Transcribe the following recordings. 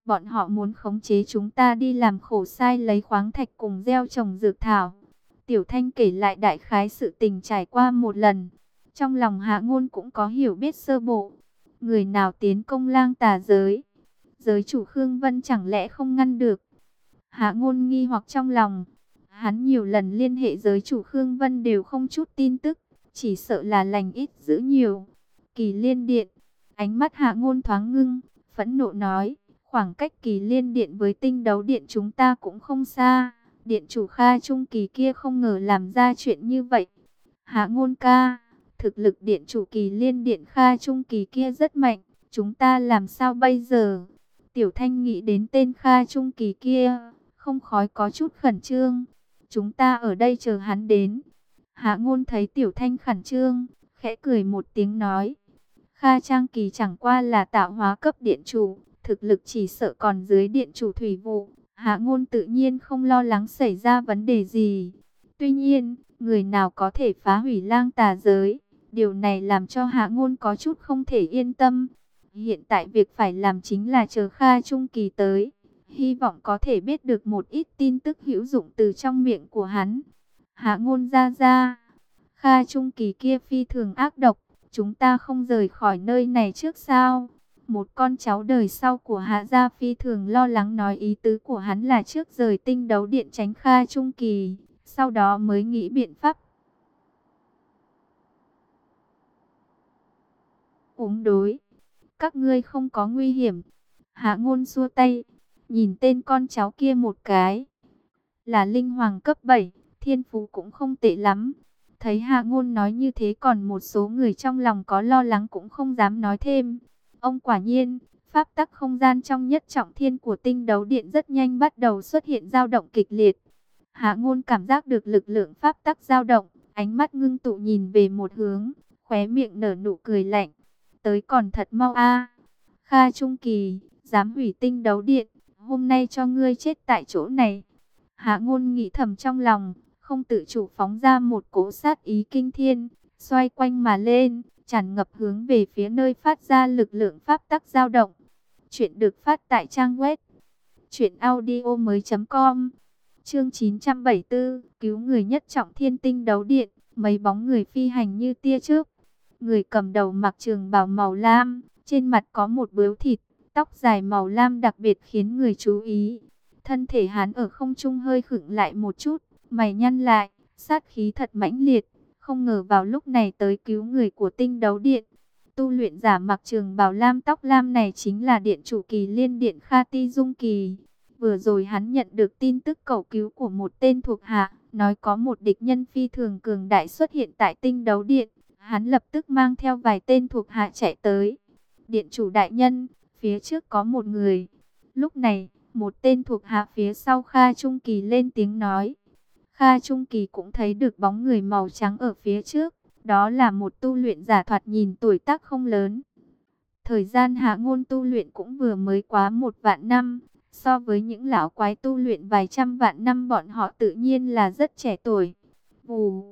Bọn họ muốn khống chế chúng ta đi làm khổ sai lấy khoáng thạch cùng gieo trồng dược thảo. Tiểu Thanh kể lại đại khái sự tình trải qua một lần. Trong lòng Hạ Ngôn cũng có hiểu biết sơ bộ. Người nào tiến công Lang Tà giới? Giới chủ Khương Vân chẳng lẽ không ngăn được? Hạ Ngôn nghi hoặc trong lòng. Hắn nhiều lần liên hệ giới chủ Khương Vân đều không chút tin tức. Chỉ sợ là lành ít dữ nhiều. Kỳ Liên Điện. Ánh mắt Hạ Ngôn thoáng ngưng, phẫn nộ nói. Khoảng cách Kỳ Liên Điện với Tinh Đấu Điện chúng ta cũng không xa. Điện chủ Kha Trung Kỳ kia không ngờ làm ra chuyện như vậy. Hạ Ngôn ca, thực lực điện chủ Kỳ Liên Điện Kha Trung Kỳ kia rất mạnh. Chúng ta làm sao bây giờ? Tiểu Thanh nghĩ đến tên Kha Trung Kỳ kia, không khỏi có chút khẩn trương. Chúng ta ở đây chờ hắn đến. Hạ Ngôn thấy Tiểu Thanh khẩn trương, khẽ cười một tiếng nói. Kha Trang Kỳ chẳng qua là tạo hóa cấp điện chủ, thực lực chỉ sợ còn dưới điện chủ Thủy Vụ. Hạ Ngôn tự nhiên không lo lắng xảy ra vấn đề gì. Tuy nhiên, người nào có thể phá hủy Lang Tà giới? Điều này làm cho Hạ Ngôn có chút không thể yên tâm. Hiện tại việc phải làm chính là chờ Kha Trung Kỳ tới. Hy vọng có thể biết được một ít tin tức hữu dụng từ trong miệng của hắn. Hạ Ngôn ra. Kha Trung Kỳ kia phi thường ác độc. Chúng ta không rời khỏi nơi này trước sao? Một con cháu đời sau của Hạ gia phi thường lo lắng nói ý tứ của hắn là trước rời Tinh Đấu Điện tránh Kha Trung Kỳ. Sau đó mới nghĩ biện pháp ứng đối. Các ngươi không có nguy hiểm. Hạ Ngôn xua tay, nhìn tên con cháu kia một cái. Là linh hoàng cấp 7, thiên phú cũng không tệ lắm. Thấy Hạ Ngôn nói như thế còn một số người trong lòng có lo lắng cũng không dám nói thêm. Ông quả nhiên, pháp tắc không gian trong nhất trọng thiên của Tinh Đấu Điện rất nhanh bắt đầu xuất hiện dao động kịch liệt. Hạ Ngôn cảm giác được lực lượng pháp tắc dao động, ánh mắt ngưng tụ nhìn về một hướng, khóe miệng nở nụ cười lạnh. Tới còn thật mau a. Kha Trung Kỳ, dám hủy Tinh Đấu Điện, hôm nay cho ngươi chết tại chỗ này. Hạ Ngôn nghĩ thầm trong lòng, không tự chủ phóng ra một cỗ sát ý kinh thiên, xoay quanh mà lên, tràn ngập hướng về phía nơi phát ra lực lượng pháp tắc dao động. Chuyện được phát tại trang web truyệnaudiomoi.com. Chương 974, cứu người nhất trọng thiên Tinh Đấu Điện, mấy bóng người phi hành như tia chớp. Người cầm đầu mặc trường bào màu lam, trên mặt có một bướu thịt, tóc dài màu lam đặc biệt khiến người chú ý. Thân thể hắn ở không trung hơi khựng lại một chút, mày nhăn lại, sát khí thật mãnh liệt, không ngờ vào lúc này tới cứu người của Tinh Đấu Điện. Tu luyện giả mặc trường bào lam tóc lam này chính là điện chủ Kỳ Liên Điện Kha Ti Dung Kỳ. Vừa rồi hắn nhận được tin tức cầu cứu của một tên thuộc hạ, nói có một địch nhân phi thường cường đại xuất hiện tại Tinh Đấu Điện. Hắn lập tức mang theo vài tên thuộc hạ chạy tới. Điện chủ đại nhân, phía trước có một người. Lúc này, một tên thuộc hạ phía sau Kha Trung Kỳ lên tiếng nói. Kha Trung Kỳ cũng thấy được bóng người màu trắng ở phía trước. Đó là một tu luyện giả thoạt nhìn tuổi tác không lớn. Thời gian Hạ Ngôn tu luyện cũng vừa mới quá 1.000.000 năm. So với những lão quái tu luyện vài trăm vạn năm bọn họ tự nhiên là rất trẻ tuổi. Vù,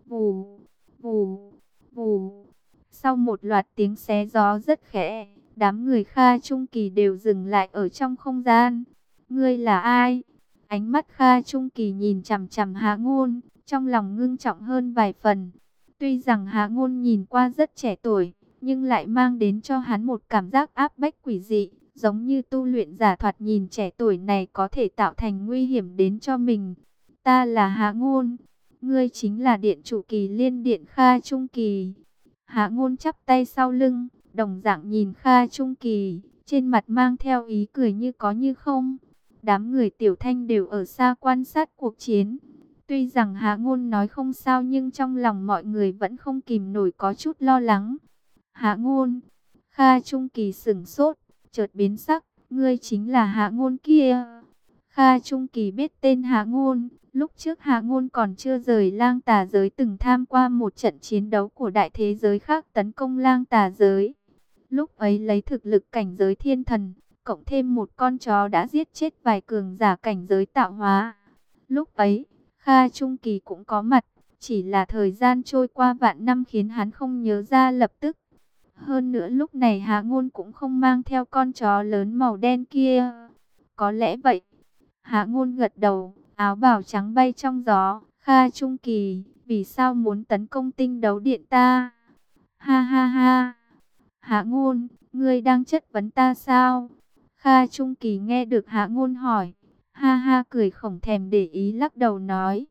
vù, vù, vù. Sau một loạt tiếng xé gió rất khẽ, đám người Kha Trung Kỳ đều dừng lại ở trong không gian. Ngươi là ai? Ánh mắt Kha Trung Kỳ nhìn chằm chằm Hạ Ngôn, trong lòng ngưng trọng hơn vài phần. Tuy rằng Hạ Ngôn nhìn qua rất trẻ tuổi, nhưng lại mang đến cho hắn một cảm giác áp bách quỷ dị. Giống như tu luyện giả thoạt nhìn trẻ tuổi này có thể tạo thành nguy hiểm đến cho mình. Ta là Hạ Ngôn, ngươi chính là điện chủ Kỳ Liên Điện Kha Trung Kỳ. Hạ Ngôn chắp tay sau lưng, đồng dạng nhìn Kha Trung Kỳ, trên mặt mang theo ý cười như có như không. Đám người Tiểu Thanh đều ở xa quan sát cuộc chiến. Tuy rằng Hạ Ngôn nói không sao nhưng trong lòng mọi người vẫn không kìm nổi có chút lo lắng. Hạ Ngôn, Kha Trung Kỳ sửng sốt, chợt biến sắc, ngươi chính là Hạ Ngôn kia. Kha Trung Kỳ biết tên Hạ Ngôn, lúc trước Hạ Ngôn còn chưa rời Lang Tà giới từng tham qua một trận chiến đấu của đại thế giới khác tấn công Lang Tà giới. Lúc ấy lấy thực lực cảnh giới thiên thần, cộng thêm một con chó đã giết chết vài cường giả cảnh giới tạo hóa. Lúc ấy, Kha Trung Kỳ cũng có mặt, chỉ là thời gian trôi qua vạn năm khiến hắn không nhớ ra lập tức. Hơn nữa lúc này Hạ Ngôn cũng không mang theo con chó lớn màu đen kia. Có lẽ vậy. Hạ Ngôn gật đầu, áo bào trắng bay trong gió. Kha Trung Kỳ, vì sao muốn tấn công tinh đấu điện ta? Ha ha ha. Hạ Ngôn, ngươi đang chất vấn ta sao? Kha Trung Kỳ nghe được Hạ Ngôn hỏi, ha ha cười không thèm để ý lắc đầu nói.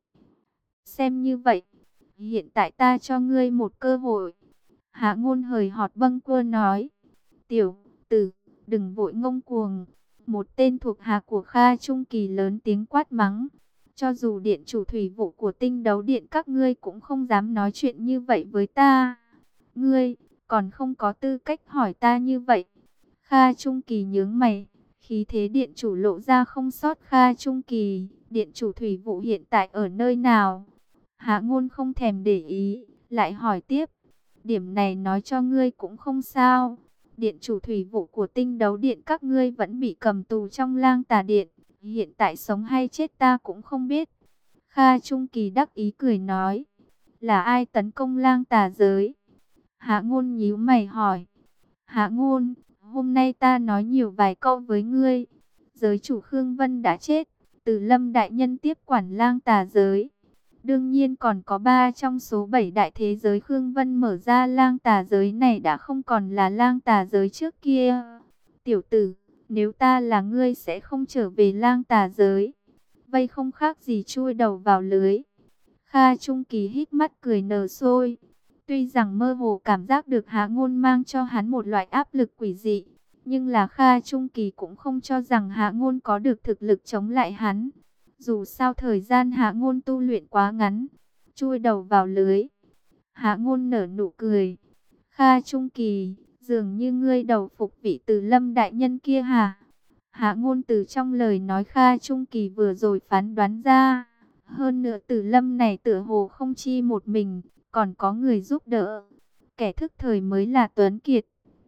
Xem như vậy, hiện tại ta cho ngươi một cơ hội. Hạ Ngôn hời hợt bâng quơ nói. Tiểu tử, đừng vội ngông cuồng. Một tên thuộc hạ của Kha Trung Kỳ lớn tiếng quát mắng. Cho dù điện chủ thủy vụ của tinh đấu điện các ngươi cũng không dám nói chuyện như vậy với ta. Ngươi, còn không có tư cách hỏi ta như vậy. Kha Trung Kỳ nhướng mày, khí thế điện chủ lộ ra không sót. Kha Trung Kỳ, điện chủ thủy vụ hiện tại ở nơi nào? Hạ Ngôn không thèm để ý, lại hỏi tiếp. Điểm này nói cho ngươi cũng không sao. Điện chủ thủy vụ của tinh đấu điện các ngươi vẫn bị cầm tù trong Lang Tà Điện. Hiện tại sống hay chết ta cũng không biết. Kha Trung Kỳ đắc ý cười nói. Là ai tấn công Lang Tà giới? Hạ Ngôn nhíu mày hỏi. Hạ Ngôn, hôm nay ta nói nhiều vài câu với ngươi. Giới chủ Khương Vân đã chết. Từ Lâm đại nhân tiếp quản Lang Tà giới. Đương nhiên còn có 3 trong số 7 đại thế giới Khương Vân mở ra Lang Tà giới này đã không còn là Lang Tà giới trước kia. Tiểu tử, nếu ta là ngươi sẽ không trở về Lang Tà giới. Vây không khác gì chui đầu vào lưới. Kha Trung Kỳ hít mắt cười nở sôi. Tuy rằng mơ hồ cảm giác được Hạ Ngôn mang cho hắn một loại áp lực quỷ dị, nhưng là Kha Trung Kỳ cũng không cho rằng Hạ Ngôn có được thực lực chống lại hắn. Dù sao thời gian Hạ Ngôn tu luyện quá ngắn, chui đầu vào lưới. Hạ Ngôn nở nụ cười. Kha Trung Kỳ, dường như ngươi đầu phục vị Từ Lâm đại nhân kia hả? Hạ Ngôn từ trong lời nói Kha Trung Kỳ vừa rồi phán đoán ra. Hơn nữa Từ Lâm này tựa hồ không chi một mình, còn có người giúp đỡ. Kẻ thức thời mới là Tuấn Kiệt.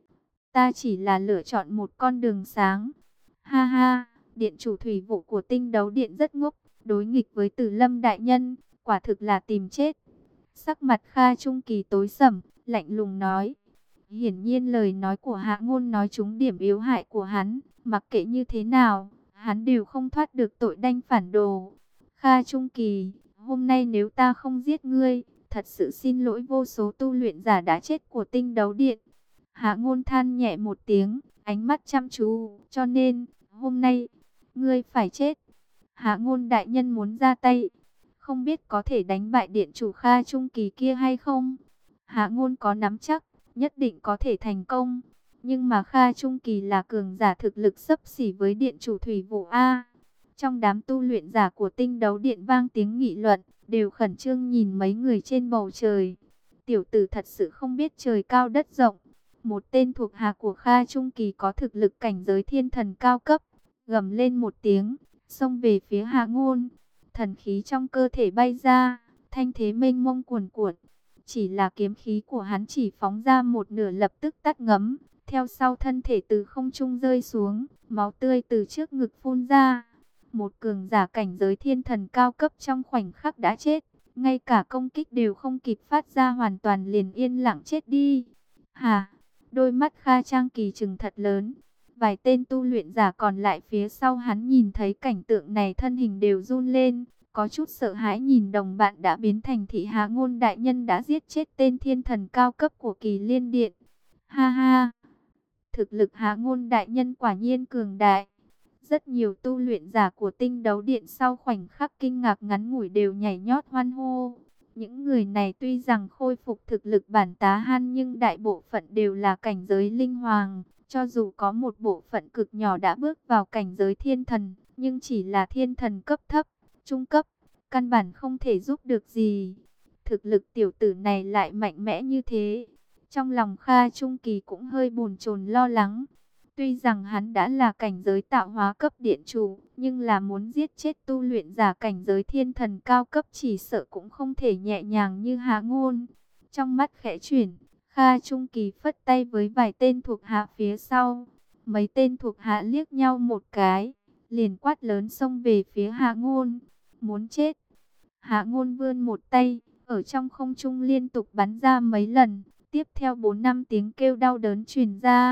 Ta chỉ là lựa chọn một con đường sáng. Ha ha, điện chủ thủy vụ của tinh đấu điện rất ngốc, đối nghịch với Từ Lâm đại nhân, quả thực là tìm chết. Sắc mặt Kha Trung Kỳ tối sầm, lạnh lùng nói. Hiển nhiên lời nói của Hạ Ngôn nói trúng điểm yếu hại của hắn, mặc kệ như thế nào, hắn đều không thoát được tội đanh phản đồ. Kha Trung Kỳ, hôm nay nếu ta không giết ngươi, thật sự xin lỗi vô số tu luyện giả đã chết của tinh đấu điện. Hạ Ngôn than nhẹ một tiếng, ánh mắt chăm chú, cho nên, hôm nay, ngươi phải chết. Hạ Ngôn đại nhân muốn ra tay, không biết có thể đánh bại điện chủ Kha Trung Kỳ kia hay không? Hạ Ngôn có nắm chắc, nhất định có thể thành công. Nhưng mà Kha Trung Kỳ là cường giả thực lực xấp xỉ với điện chủ thủy vụ A. Trong đám tu luyện giả của tinh đấu điện vang tiếng nghị luận, đều khẩn trương nhìn mấy người trên bầu trời. Tiểu tử thật sự không biết trời cao đất rộng. Một tên thuộc hạ của Kha Trung Kỳ có thực lực cảnh giới thiên thần cao cấp, gầm lên một tiếng, xông về phía Hạ Ngôn. Thần khí trong cơ thể bay ra, thanh thế mênh mông cuồn cuộn. Chỉ là kiếm khí của hắn chỉ phóng ra một nửa lập tức tắt ngấm, theo sau thân thể từ không trung rơi xuống, máu tươi từ trước ngực phun ra. Một cường giả cảnh giới thiên thần cao cấp trong khoảnh khắc đã chết, ngay cả công kích đều không kịp phát ra hoàn toàn liền yên lặng chết đi. Hà, đôi mắt Kha Trang Kỳ trừng thật lớn. Vài tên tu luyện giả còn lại phía sau hắn nhìn thấy cảnh tượng này thân hình đều run lên, có chút sợ hãi nhìn đồng bạn đã biến thành thị Hạ Ngôn đại nhân đã giết chết tên thiên thần cao cấp của Kỳ Liên Điện. Ha ha, thực lực Hạ Ngôn đại nhân quả nhiên cường đại. Rất nhiều tu luyện giả của tinh đấu điện sau khoảnh khắc kinh ngạc ngắn ngủi đều nhảy nhót hoan hô. Những người này tuy rằng khôi phục thực lực bản tá han nhưng đại bộ phận đều là cảnh giới linh hoàng. Cho dù có một bộ phận cực nhỏ đã bước vào cảnh giới thiên thần, nhưng chỉ là thiên thần cấp thấp, trung cấp, căn bản không thể giúp được gì. Thực lực tiểu tử này lại mạnh mẽ như thế. Trong lòng Kha Trung Kỳ cũng hơi bồn chồn lo lắng. Tuy rằng hắn đã là cảnh giới tạo hóa cấp điện chủ, nhưng là muốn giết chết tu luyện giả cảnh giới thiên thần cao cấp chỉ sợ cũng không thể nhẹ nhàng như Hạ Ngôn. Trong mắt khẽ chuyển, Kha Trung Kỳ phất tay với vài tên thuộc hạ phía sau. Mấy tên thuộc hạ liếc nhau một cái, liền quát lớn xông về phía Hạ Ngôn. Muốn chết. Hạ Ngôn vươn một tay, ở trong không trung liên tục bắn ra mấy lần. Tiếp theo 4-5 tiếng kêu đau đớn truyền ra.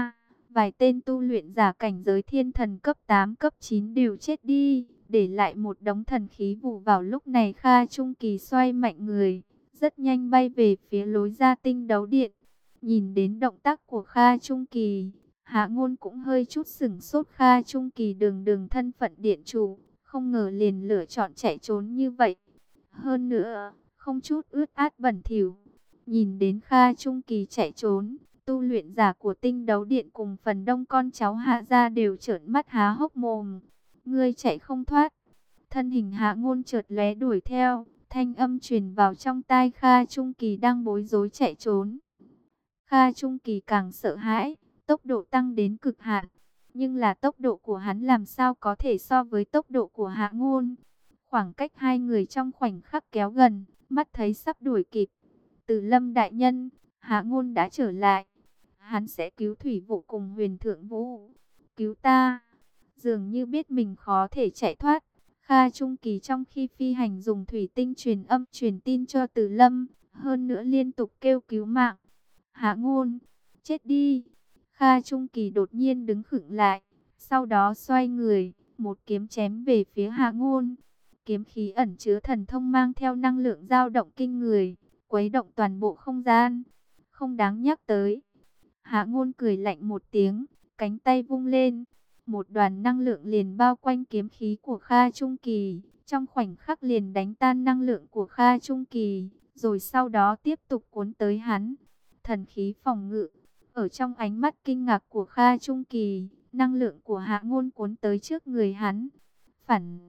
Vài tên tu luyện giả cảnh giới thiên thần cấp 8 cấp 9 đều chết đi, để lại một đống thần khí vụ. Vào lúc này Kha Trung Kỳ xoay mạnh người, rất nhanh bay về phía lối ra tinh đấu điện. Nhìn đến động tác của Kha Trung Kỳ, Hạ Ngôn cũng hơi chút sửng sốt. Kha Trung Kỳ đường đường thân phận điện chủ, không ngờ liền lựa chọn chạy trốn như vậy. Hơn nữa, không chút ướt át bẩn thỉu. Nhìn đến Kha Trung Kỳ chạy trốn, tu luyện giả của tinh đấu điện cùng phần đông con cháu Hạ gia đều trợn mắt há hốc mồm. Ngươi chạy không thoát. Thân hình Hạ Ngôn chợt lóe đuổi theo, thanh âm truyền vào trong tai Kha Trung Kỳ đang bối rối chạy trốn. Kha Trung Kỳ càng sợ hãi, tốc độ tăng đến cực hạn. Nhưng là tốc độ của hắn làm sao có thể so với tốc độ của Hạ Ngôn. Khoảng cách hai người trong khoảnh khắc kéo gần, mắt thấy sắp đuổi kịp. Từ Lâm đại nhân, Hạ Ngôn đã trở lại. Hắn sẽ cứu Thủy Vũ cùng Huyền Thượng Vũ. Cứu ta. Dường như biết mình khó thể chạy thoát, Kha Trung Kỳ trong khi phi hành dùng thủy tinh truyền âm truyền tin cho Từ Lâm, hơn nữa liên tục kêu cứu mạng. Hạ Ngôn, chết đi. Kha Trung Kỳ đột nhiên đứng khựng lại, sau đó xoay người, một kiếm chém về phía Hạ Ngôn. Kiếm khí ẩn chứa thần thông mang theo năng lượng dao động kinh người, quấy động toàn bộ không gian. Không đáng nhắc tới. Hạ Ngôn cười lạnh một tiếng, cánh tay vung lên. Một đoàn năng lượng liền bao quanh kiếm khí của Kha Trung Kỳ, trong khoảnh khắc liền đánh tan năng lượng của Kha Trung Kỳ, rồi sau đó tiếp tục cuốn tới hắn. Thần khí phòng ngự, ở trong ánh mắt kinh ngạc của Kha Trung Kỳ, năng lượng của Hạ Ngôn cuốn tới trước người hắn. Phản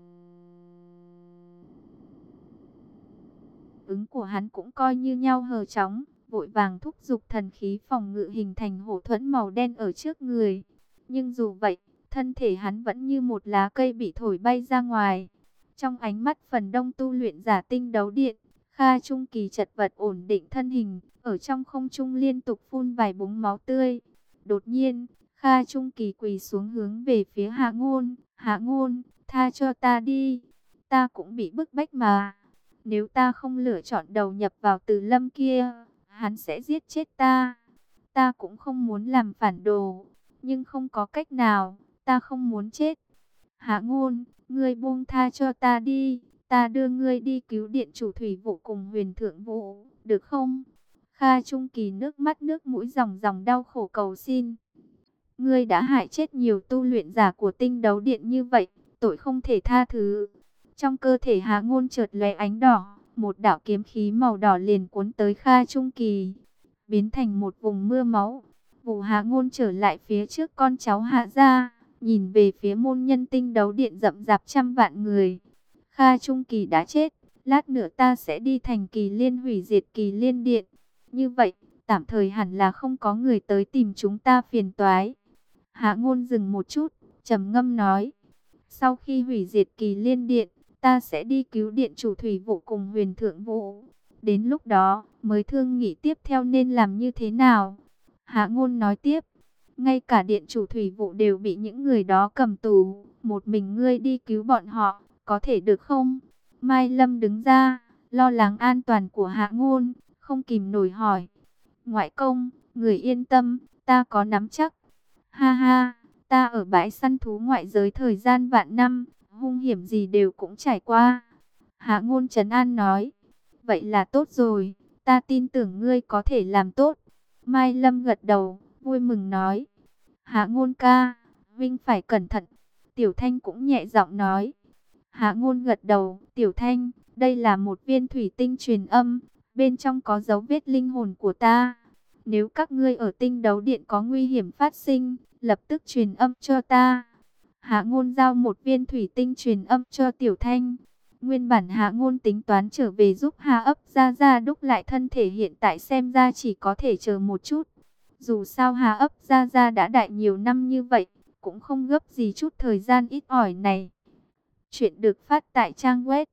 ứng của hắn cũng coi như nhau hờ chóng, vội vàng thúc giục thần khí phòng ngự hình thành hổ thuẫn màu đen ở trước người. Nhưng dù vậy, thân thể hắn vẫn như một lá cây bị thổi bay ra ngoài. Trong ánh mắt phần đông tu luyện giả tinh đấu điện, Kha Trung Kỳ chật vật ổn định thân hình, ở trong không trung liên tục phun vài búng máu tươi. Đột nhiên, Kha Trung Kỳ quỳ xuống hướng về phía Hạ Ngôn. Hạ Ngôn, tha cho ta đi. Ta cũng bị bức bách mà. Nếu ta không lựa chọn đầu nhập vào Từ Lâm kia, hắn sẽ giết chết ta. Ta cũng không muốn làm phản đồ, nhưng không có cách nào, ta không muốn chết. Hạ Ngôn, ngươi buông tha cho ta đi, ta đưa ngươi đi cứu điện chủ Thủy Vũ cùng Huyền Thượng Vũ, được không? Kha Trung Kỳ nước mắt nước mũi ròng ròng đau khổ cầu xin. Ngươi đã hại chết nhiều tu luyện giả của tinh đấu điện như vậy, tội không thể tha thứ. Trong cơ thể Hạ Ngôn chợt lóe ánh đỏ, một đạo kiếm khí màu đỏ liền cuốn tới Kha Trung Kỳ, biến thành một vùng mưa máu. Vụ Hạ Ngôn trở lại phía trước con cháu Hạ gia, nhìn về phía môn nhân tinh đấu điện rậm rạp trăm vạn người. Kha Trung Kỳ đã chết, lát nữa ta sẽ đi thành Kỳ Liên hủy diệt Kỳ Liên điện. Như vậy, tạm thời hẳn là không có người tới tìm chúng ta phiền toái. Hạ Ngôn dừng một chút, trầm ngâm nói. Sau khi hủy diệt Kỳ Liên điện, ta sẽ đi cứu điện chủ Thủy Vũ cùng Huyền Thượng Vũ. Đến lúc đó, mới thương nghị tiếp theo nên làm như thế nào. Hạ Ngôn nói tiếp. Ngay cả điện chủ Thủy Vũ đều bị những người đó cầm tù. Một mình ngươi đi cứu bọn họ, có thể được không? Mai Lâm đứng ra, lo lắng an toàn của Hạ Ngôn, không kìm nổi hỏi. Ngoại công, người yên tâm, ta có nắm chắc. Ha ha, ta ở bãi săn thú ngoại giới thời gian vạn năm, hung hiểm gì đều cũng trải qua. Hạ Ngôn trấn an nói. Vậy là tốt rồi, ta tin tưởng ngươi có thể làm tốt. Mai Lâm gật đầu, vui mừng nói. Hạ Ngôn ca, Vinh phải cẩn thận. Tiểu Thanh cũng nhẹ giọng nói. Hạ Ngôn gật đầu, Tiểu Thanh, đây là một viên thủy tinh truyền âm, bên trong có dấu vết linh hồn của ta. Nếu các ngươi ở tinh đấu điện có nguy hiểm phát sinh, lập tức truyền âm cho ta. Hạ Ngôn giao một viên thủy tinh truyền âm cho Tiểu Thanh. Nguyên bản Hạ Ngôn tính toán trở về giúp Hạ Ấp Gia đúc lại thân thể, hiện tại xem ra chỉ có thể chờ một chút. Dù sao Hạ Ấp Gia đã đại nhiều năm như vậy, cũng không gấp gì chút thời gian ít ỏi này. Chuyện được phát tại trang web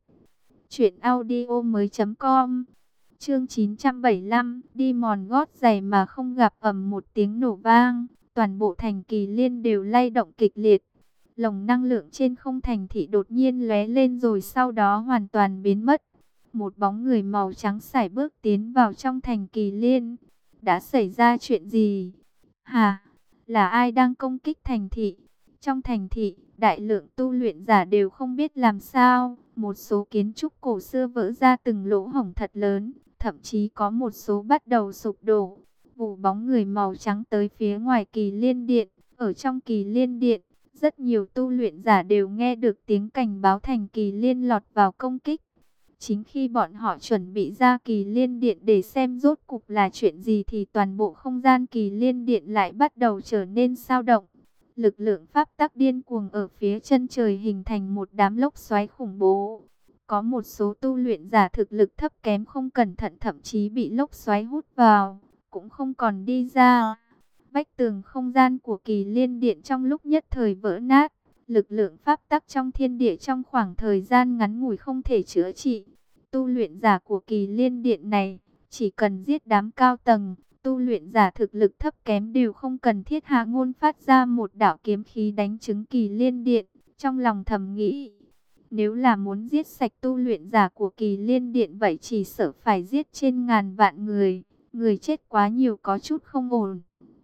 truyệnaudiomoi.com. Chương 975, đi mòn gót giày mà không gặp, ầm một tiếng nổ vang, toàn bộ thành Kỳ Liên đều lay động kịch liệt. Lồng năng lượng trên không thành thị đột nhiên lóe lên rồi sau đó hoàn toàn biến mất. Một bóng người màu trắng sải bước tiến vào trong thành Kỳ Liên. Đã xảy ra chuyện gì? Hả? Là ai đang công kích thành thị? Trong thành thị, đại lượng tu luyện giả đều không biết làm sao. Một số kiến trúc cổ xưa vỡ ra từng lỗ hổng thật lớn, thậm chí có một số bắt đầu sụp đổ. Vụ bóng người màu trắng tới phía ngoài Kỳ Liên Điện. Ở trong Kỳ Liên Điện, rất nhiều tu luyện giả đều nghe được tiếng cảnh báo thành Kỳ Liên lọt vào công kích. Chính khi bọn họ chuẩn bị ra Kỳ Liên Điện để xem rốt cục là chuyện gì thì toàn bộ không gian Kỳ Liên Điện lại bắt đầu trở nên xao động. Lực lượng pháp tắc điên cuồng ở phía chân trời hình thành một đám lốc xoáy khủng bố. Có một số tu luyện giả thực lực thấp kém không cẩn thận thậm chí bị lốc xoáy hút vào, cũng không còn đi ra. Vách tường không gian của Kỳ Liên Điện trong lúc nhất thời vỡ nát. Lực lượng pháp tắc trong thiên địa trong khoảng thời gian ngắn ngủi không thể chữa trị. Tu luyện giả của Kỳ Liên Điện này, chỉ cần giết đám cao tầng, tu luyện giả thực lực thấp kém đều không cần thiết. Hạ Ngôn phát ra một đạo kiếm khí đánh trúng Kỳ Liên Điện, trong lòng thầm nghĩ, nếu là muốn giết sạch tu luyện giả của Kỳ Liên Điện vậy chỉ sợ phải giết trên ngàn vạn người, người chết quá nhiều có chút không ổn.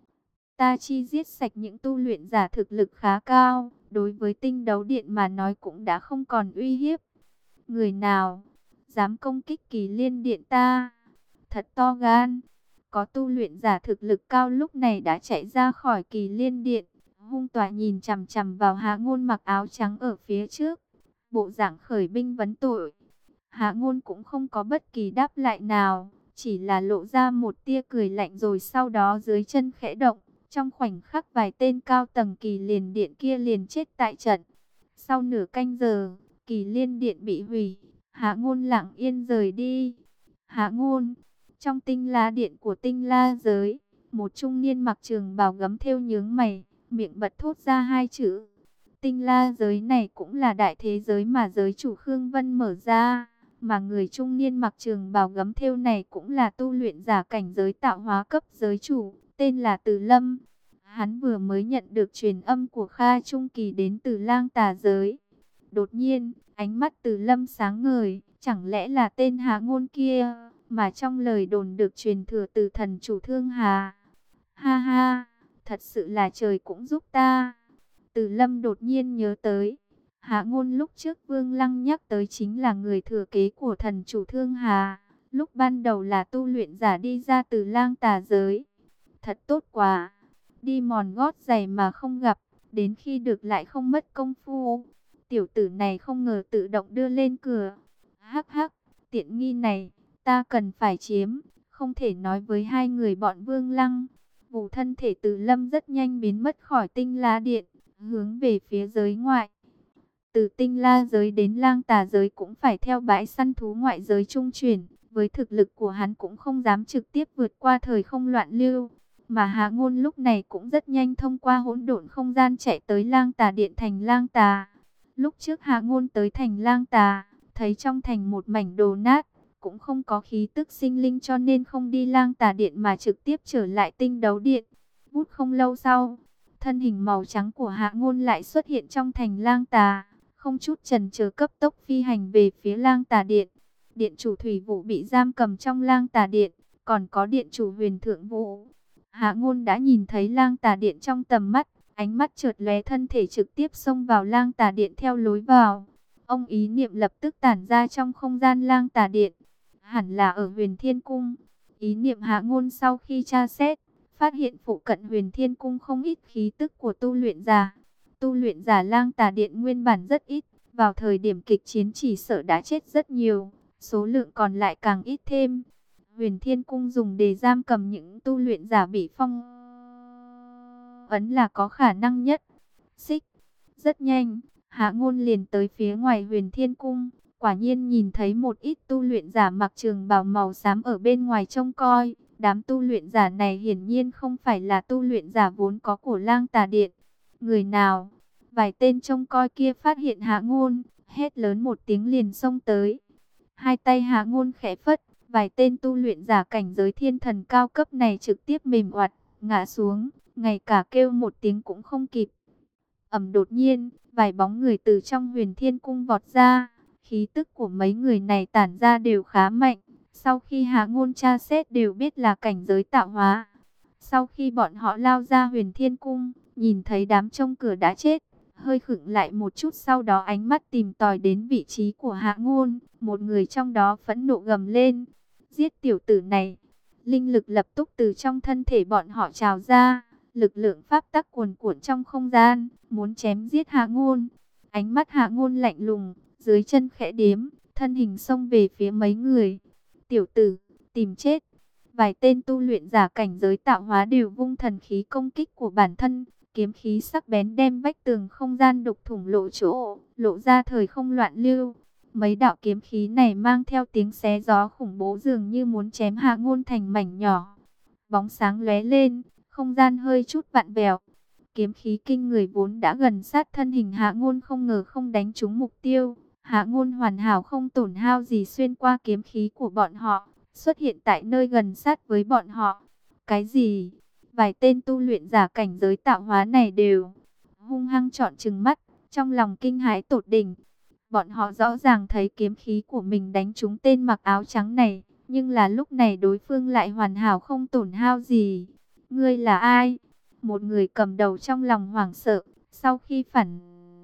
Ta chi giết sạch những tu luyện giả thực lực khá cao, đối với Tinh Đấu Điện mà nói cũng đã không còn uy hiếp. Người nào dám công kích Kỳ Liên Điện ta? Thật to gan. Có tu luyện giả thực lực cao lúc này đã chạy ra khỏi Kỳ Liên Điện, hung tợn nhìn chằm chằm vào Hạ Ngôn mặc áo trắng ở phía trước, bộ dạng khởi binh vấn tội. Hạ Ngôn cũng không có bất kỳ đáp lại nào, chỉ là lộ ra một tia cười lạnh rồi sau đó dưới chân khẽ động. Trong khoảnh khắc vài tên cao tầng Kỳ Liên Điện kia liền chết tại trận. Sau nửa canh giờ, Kỳ Liên Điện bị hủy, Hạ Ngôn lặng yên rời đi. Hạ Ngôn, trong Tinh La Điện của Tinh La giới, một trung niên mặc trường bào gấm thêu nhướng mày, miệng bật thốt ra hai chữ. Tinh La giới này cũng là đại thế giới mà giới chủ Khương Vân mở ra, mà người trung niên mặc trường bào gấm thêu này cũng là tu luyện giả cảnh giới tạo hóa cấp giới chủ, tên là Từ Lâm. Hắn vừa mới nhận được truyền âm của Kha Trung Kỳ đến từ Lang Tà giới. Đột nhiên, ánh mắt Từ Lâm sáng ngời, chẳng lẽ là tên Hạ Ngôn kia mà trong lời đồn được truyền thừa từ thần chủ Thương Hà. Ha ha, thật sự là trời cũng giúp ta. Từ Lâm đột nhiên nhớ tới, Hạ Ngôn lúc trước Vương Lăng nhắc tới chính là người thừa kế của thần chủ Thương Hà. Lúc ban đầu là tu luyện giả đi ra từ Lang Tà giới. Thật tốt quá, đi mòn gót giày mà không gặp, đến khi được lại không mất công phu. Tiểu tử này không ngờ tự động đưa lên cửa. Hắc hắc, tiện nghi này, ta cần phải chiếm, không thể nói với hai người bọn Vương Lăng. Vụ thân thể Từ Lâm rất nhanh biến mất khỏi Tinh La Điện, hướng về phía giới ngoại. Từ Tinh La giới đến Lang Tà giới cũng phải theo bãi săn thú ngoại giới trung chuyển. Với thực lực của hắn cũng không dám trực tiếp vượt qua thời không loạn lưu. Mà Hạ Ngôn lúc này cũng rất nhanh thông qua hỗn độn không gian chạy tới Lang Tà Điện thành Lang Tà. Lúc trước Hạ Ngôn tới thành Lang Tà, thấy trong thành một mảnh đổ nát, cũng không có khí tức sinh linh cho nên không đi Lang Tà Điện mà trực tiếp trở lại Tinh Đấu Điện. Bút không lâu sau, thân hình màu trắng của Hạ Ngôn lại xuất hiện trong thành Lang Tà, không chút chần chừ cấp tốc phi hành về phía Lang Tà Điện. Điện chủ Thủy Vũ bị giam cầm trong Lang Tà Điện, còn có điện chủ Huyền Thượng Vũ. Hạ Ngôn đã nhìn thấy Lang Tà Điện trong tầm mắt, ánh mắt chợt lóe, thân thể trực tiếp xông vào Lang Tà Điện theo lối vào. Ông ý niệm lập tức tản ra trong không gian Lang Tà Điện, hẳn là ở Huyền Thiên Cung. Ý niệm Hạ Ngôn sau khi tra xét, phát hiện phụ cận Huyền Thiên Cung không ít khí tức của tu luyện giả. Tu luyện giả Lang Tà Điện nguyên bản rất ít, vào thời điểm kịch chiến chỉ sợ đã chết rất nhiều, số lượng còn lại càng ít thêm. Huyền Thiên Cung dùng để giam cầm những tu luyện giả bị phong ấn là có khả năng nhất. Xích, rất nhanh, Hạ Ngôn liền tới phía ngoài Huyền Thiên Cung, quả nhiên nhìn thấy một ít tu luyện giả mặc trường bào màu xám ở bên ngoài trông coi. Đám tu luyện giả này hiển nhiên không phải là tu luyện giả vốn có của Lang Tà Điện. Người nào? Vài tên trông coi kia phát hiện Hạ Ngôn, hét lớn một tiếng liền xông tới. Hai tay Hạ Ngôn khẽ phất, vài tên tu luyện giả cảnh giới thiên thần cao cấp này trực tiếp mềm oặt, ngã xuống, ngay cả kêu một tiếng cũng không kịp. Đột nhiên, vài bóng người từ trong Huyền Thiên Cung vọt ra, khí tức của mấy người này tản ra đều khá mạnh. Sau khi Hạ Ngôn tra xét đều biết là cảnh giới tạo hóa. Sau khi bọn họ lao ra Huyền Thiên Cung, nhìn thấy đám trông cửa đã chết, hơi khựng lại một chút, sau đó ánh mắt tìm tòi đến vị trí của Hạ Ngôn. Một người trong đó phẫn nộ gầm lên, giết tiểu tử này. Linh lực lập tức từ trong thân thể bọn họ trào ra, lực lượng pháp tắc cuồn cuộn trong không gian, muốn chém giết Hạ Ngôn. Ánh mắt Hạ Ngôn lạnh lùng, dưới chân khẽ điếm, thân hình xông về phía mấy người. Tiểu tử, tìm chết. Vài tên tu luyện giả cảnh giới tạo hóa đều vung thần khí công kích của bản thân, kiếm khí sắc bén đem vách tường không gian đục thủng lộ chỗ, lộ ra thời không loạn lưu. Mấy đạo kiếm khí này mang theo tiếng xé gió khủng bố, dường như muốn chém Hạ Ngôn thành mảnh nhỏ. Bóng sáng lóe lên, không gian hơi chút vặn vẹo. Kiếm khí kinh người vốn đã gần sát thân hình Hạ Ngôn không ngờ không đánh trúng mục tiêu. Hạ Ngôn hoàn hảo không tổn hao gì xuyên qua kiếm khí của bọn họ, xuất hiện tại nơi gần sát với bọn họ. Cái gì? Vài tên tu luyện giả cảnh giới tạo hóa này đều hung hăng trọn trừng mắt, trong lòng kinh hãi tột đỉnh. Bọn họ rõ ràng thấy kiếm khí của mình đánh trúng tên mặc áo trắng này, nhưng là lúc này đối phương lại hoàn hảo không tổn hao gì. Ngươi là ai? Một người cầm đầu trong lòng hoảng sợ, sau khi phản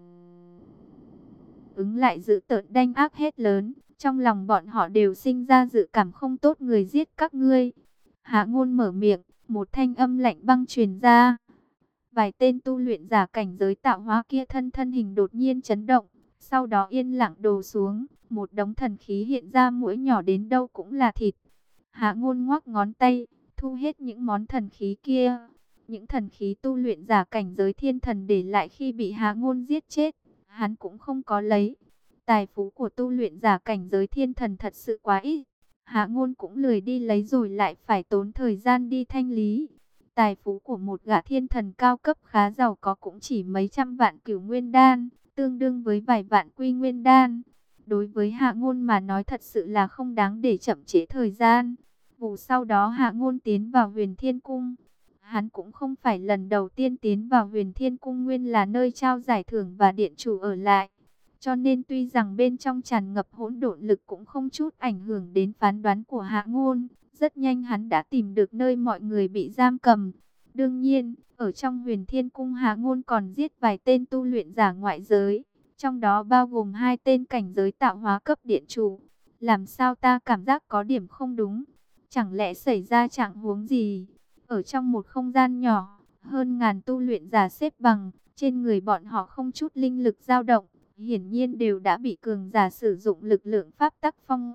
ứng lại dữ tợn đanh ác hét lớn, trong lòng bọn họ đều sinh ra dự cảm không tốt, người giết các ngươi. Hạ Ngôn mở miệng, một thanh âm lạnh băng truyền ra. Vài tên tu luyện giả cảnh giới tạo hóa kia thân hình đột nhiên chấn động, sau đó yên lặng đổ xuống, một đống thần khí hiện ra, mỗi nhỏ đến đâu cũng là thịt. Hạ Ngôn ngoắc ngón tay, thu hết những món thần khí kia. Những thần khí tu luyện giả cảnh giới thiên thần để lại khi bị Hạ Ngôn giết chết, hắn cũng không có lấy. Tài phú của tu luyện giả cảnh giới thiên thần thật sự quá ít, Hạ Ngôn cũng lười đi lấy rồi lại phải tốn thời gian đi thanh lý. Tài phú của một gã thiên thần cao cấp khá giàu có cũng chỉ mấy trăm vạn cửu nguyên đan, tương đương với vài vạn quy nguyên đan. Đối với Hạ Ngôn mà nói thật sự là không đáng để chậm trễ thời gian. Vụ sau đó Hạ Ngôn tiến vào Huyền Thiên Cung. Hắn cũng không phải lần đầu tiên tiến vào Huyền Thiên Cung, nguyên là nơi trao giải thưởng và điện chủ ở lại. Cho nên tuy rằng bên trong tràn ngập hỗn độn lực cũng không chút ảnh hưởng đến phán đoán của Hạ Ngôn. Rất nhanh hắn đã tìm được nơi mọi người bị giam cầm. Đương nhiên, ở trong Huyền Thiên Cung Hạ Ngôn còn giết vài tên tu luyện giả ngoại giới, trong đó bao gồm 2 tên cảnh giới tạo hóa cấp điện chủ. Làm sao ta cảm giác có điểm không đúng? Chẳng lẽ xảy ra trạng huống gì? Ở trong một không gian nhỏ, hơn ngàn tu luyện giả xếp bằng, trên người bọn họ không chút linh lực dao động, hiển nhiên đều đã bị cường giả sử dụng lực lượng pháp tắc phong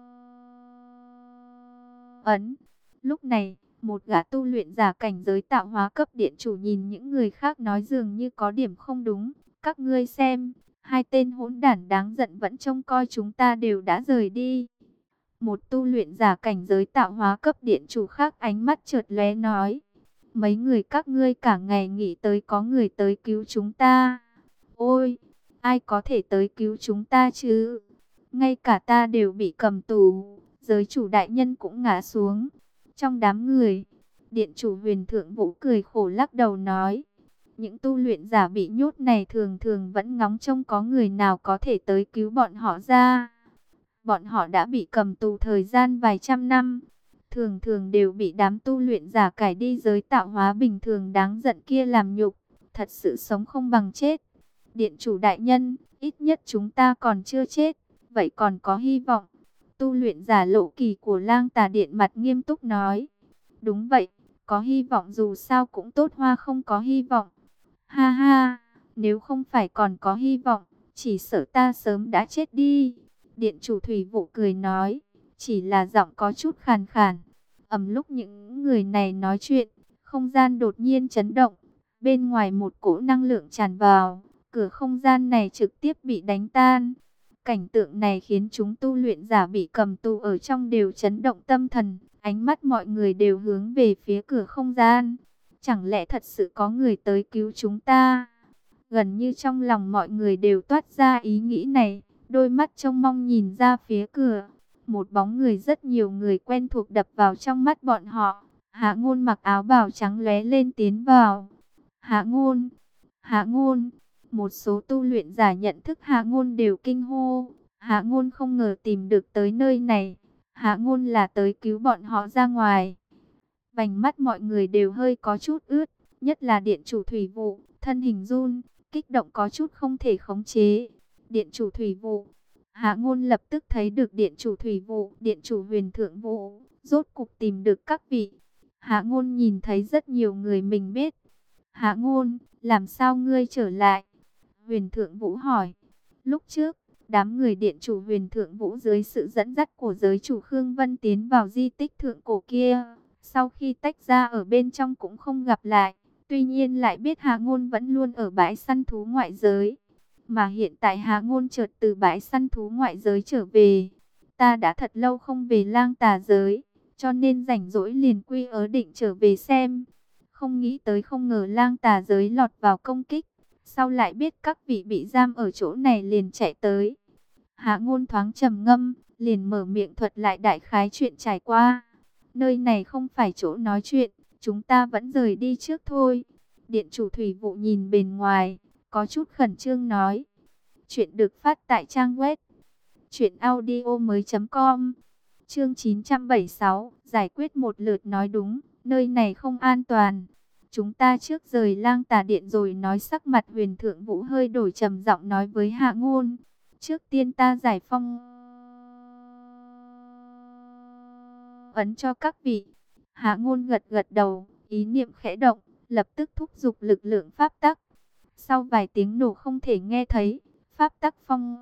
ấn. Lúc này, một gã tu luyện giả cảnh giới tạo hóa cấp điện chủ nhìn những người khác nói dường như có điểm không đúng. Các ngươi xem, 2 tên hỗn đản đáng giận vẫn trông coi chúng ta đều đã rời đi. Một tu luyện giả cảnh giới tạo hóa cấp điện chủ khác ánh mắt chợt lóe nói. Mấy người các ngươi cả ngày nghĩ tới có người tới cứu chúng ta. Ôi, ai có thể tới cứu chúng ta chứ? Ngay cả ta đều bị cầm tù, giới chủ đại nhân cũng ngã xuống. Trong đám người, điện chủ Huyền Thượng Vũ cười khổ lắc đầu nói. Những tu luyện giả bị nhốt này thường thường vẫn ngóng trông có người nào có thể tới cứu bọn họ ra. Bọn họ đã bị cầm tù thời gian vài trăm năm, thường thường đều bị đám tu luyện giả cải đi giới tạo hóa bình thường đáng giận kia làm nhục, thật sự sống không bằng chết. Điện chủ đại nhân, ít nhất chúng ta còn chưa chết, vậy còn có hy vọng. Tu luyện giả Lộ Kỳ của Lang Tà Điện mặt nghiêm túc nói. Đúng vậy, có hy vọng, dù sao cũng tốt hoa không có hy vọng. Ha ha, nếu không phải còn có hy vọng, chỉ sợ ta sớm đã chết đi. Điện chủ Thủy Vũ cười nói, chỉ là giọng có chút khàn khàn. Lúc những người này nói chuyện, không gian đột nhiên chấn động. Bên ngoài một cỗ năng lượng tràn vào, cửa không gian này trực tiếp bị đánh tan. Cảnh tượng này khiến chúng tu luyện giả bị cầm tù ở trong đều chấn động tâm thần. Ánh mắt mọi người đều hướng về phía cửa không gian. Chẳng lẽ thật sự có người tới cứu chúng ta? Gần như trong lòng mọi người đều toát ra ý nghĩ này. Đôi mắt trông mong nhìn ra phía cửa. Một bóng người rất nhiều người quen thuộc đập vào trong mắt bọn họ. Hạ Ngôn mặc áo bào trắng lóe lên tiến vào. Hạ Ngôn, Hạ Ngôn. Một số tu luyện giả nhận thức Hạ Ngôn đều kinh hô. Hạ Ngôn không ngờ tìm được tới nơi này. Hạ Ngôn là tới cứu bọn họ ra ngoài. vành mắt mọi người đều hơi có chút ướt, nhất là điện chủ thủy vụ, thân hình run, kích động có chút không thể khống chế. Điện chủ thủy vụ. Hạ Ngôn lập tức thấy được điện chủ thủy vụ, điện chủ huyền thượng vụ, rốt cục tìm được các vị. Hạ Ngôn nhìn thấy rất nhiều người mình biết. Hạ Ngôn, làm sao ngươi trở lại? Huyền thượng vũ hỏi. Lúc trước, đám người điện chủ huyền thượng vũ dưới sự dẫn dắt của giới chủ Khương Vân tiến vào di tích thượng cổ kia. Sau khi tách ra ở bên trong cũng không gặp lại. Tuy nhiên lại biết Hạ Ngôn vẫn luôn ở bãi săn thú ngoại giới. Mà hiện tại Hạ Ngôn chợt từ bãi săn thú ngoại giới trở về. Ta đã thật lâu không về Lang Tà giới, cho nên rảnh rỗi liền quy ớ định trở về xem. Không nghĩ tới không ngờ Lang Tà giới lọt vào công kích. Sau lại biết các vị bị giam ở chỗ này liền chạy tới. Hạ Ngôn thoáng trầm ngâm, liền mở miệng thuật lại đại khái chuyện trải qua. Nơi này không phải chỗ nói chuyện, chúng ta vẫn rời đi trước thôi. Điện chủ thủy vụ nhìn bên ngoài, có chút khẩn trương nói. Chuyện được phát tại trang web truyệnaudiomoi.com. Chương 976, giải quyết một lượt nói đúng, nơi này không an toàn. Chúng ta trước rời Lang Tà điện rồi nói. Sắc mặt huyền thượng vũ hơi đổi, trầm giọng nói với Hạ Ngôn. Trước tiên ta giải phong ấn cho các vị. Hạ Ngôn gật gật đầu, ý niệm khẽ động, lập tức thúc giục lực lượng pháp tắc. Sau vài tiếng nổ không thể nghe thấy, pháp tắc phong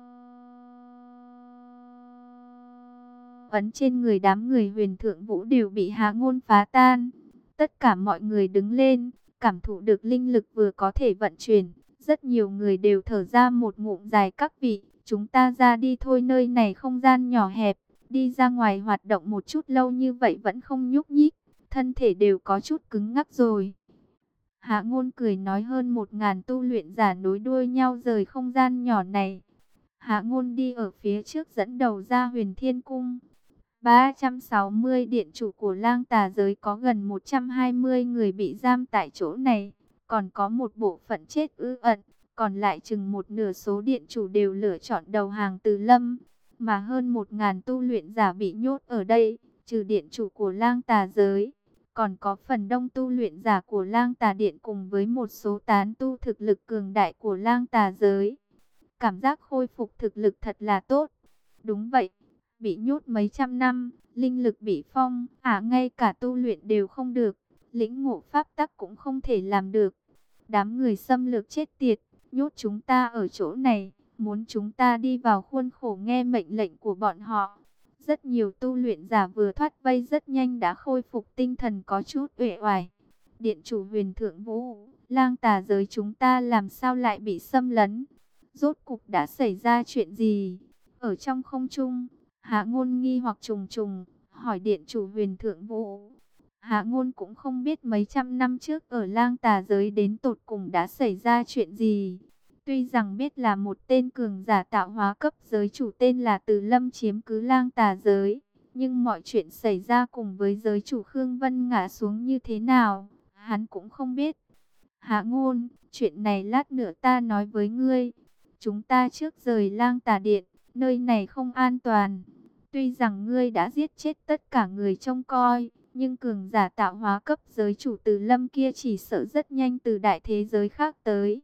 ấn trên người đám người huyền thượng vũ đều bị Hạ Ngôn phá tan. Tất cả mọi người đứng lên, cảm thụ được linh lực vừa có thể vận chuyển. Rất nhiều người đều thở ra một ngụm dài. Các vị, chúng ta ra đi thôi, nơi này không gian nhỏ hẹp. Đi ra ngoài hoạt động một chút, lâu như vậy vẫn không nhúc nhích, thân thể đều có chút cứng ngắc rồi. Hạ Ngôn cười nói. Hơn 1000 tu luyện giả nối đuôi nhau rời không gian nhỏ này. Hạ Ngôn đi ở phía trước dẫn đầu ra Huyền Thiên Cung. 360 điện chủ của Lang Tà giới có gần 120 người bị giam tại chỗ này. Còn có một bộ phận chết ư ẩn. Còn lại chừng một nửa số điện chủ đều lựa chọn đầu hàng Từ Lâm. Mà hơn 1000 tu luyện giả bị nhốt ở đây, trừ điện chủ của Lang Tà giới, còn có phần đông tu luyện giả của Lang Tà điện cùng với một số tán tu thực lực cường đại của Lang Tà giới. Cảm giác khôi phục thực lực thật là tốt. Đúng vậy, bị nhốt mấy trăm năm, linh lực bị phong, ngay cả tu luyện đều không được, lĩnh ngộ pháp tắc cũng không thể làm được. Đám người xâm lược chết tiệt, nhốt chúng ta ở chỗ này, muốn chúng ta đi vào khuôn khổ nghe mệnh lệnh của bọn họ. Rất nhiều tu luyện giả vừa thoát vây rất nhanh đã khôi phục tinh thần, có chút uể oải. Điện chủ huyền thượng vũ, Lang Tà giới chúng ta làm sao lại bị xâm lấn? Rốt cục đã xảy ra chuyện gì? Ở trong không trung, Hạ Ngôn nghi hoặc trùng trùng, hỏi điện chủ huyền thượng vũ. Hạ Ngôn cũng không biết mấy trăm năm trước ở Lang Tà giới đến tột cùng đã xảy ra chuyện gì. Tuy rằng biết là một tên cường giả tạo hóa cấp giới chủ tên là Từ Lâm chiếm cứ Lang Tà giới, nhưng mọi chuyện xảy ra cùng với giới chủ Khương Vân ngã xuống như thế nào, hắn cũng không biết. Hạ Ngôn, chuyện này lát nữa ta nói với ngươi. Chúng ta trước rời Lang Tà điện, nơi này không an toàn. Tuy rằng ngươi đã giết chết tất cả người trông coi, nhưng cường giả tạo hóa cấp giới chủ Từ Lâm kia chỉ sợ rất nhanh từ đại thế giới khác tới.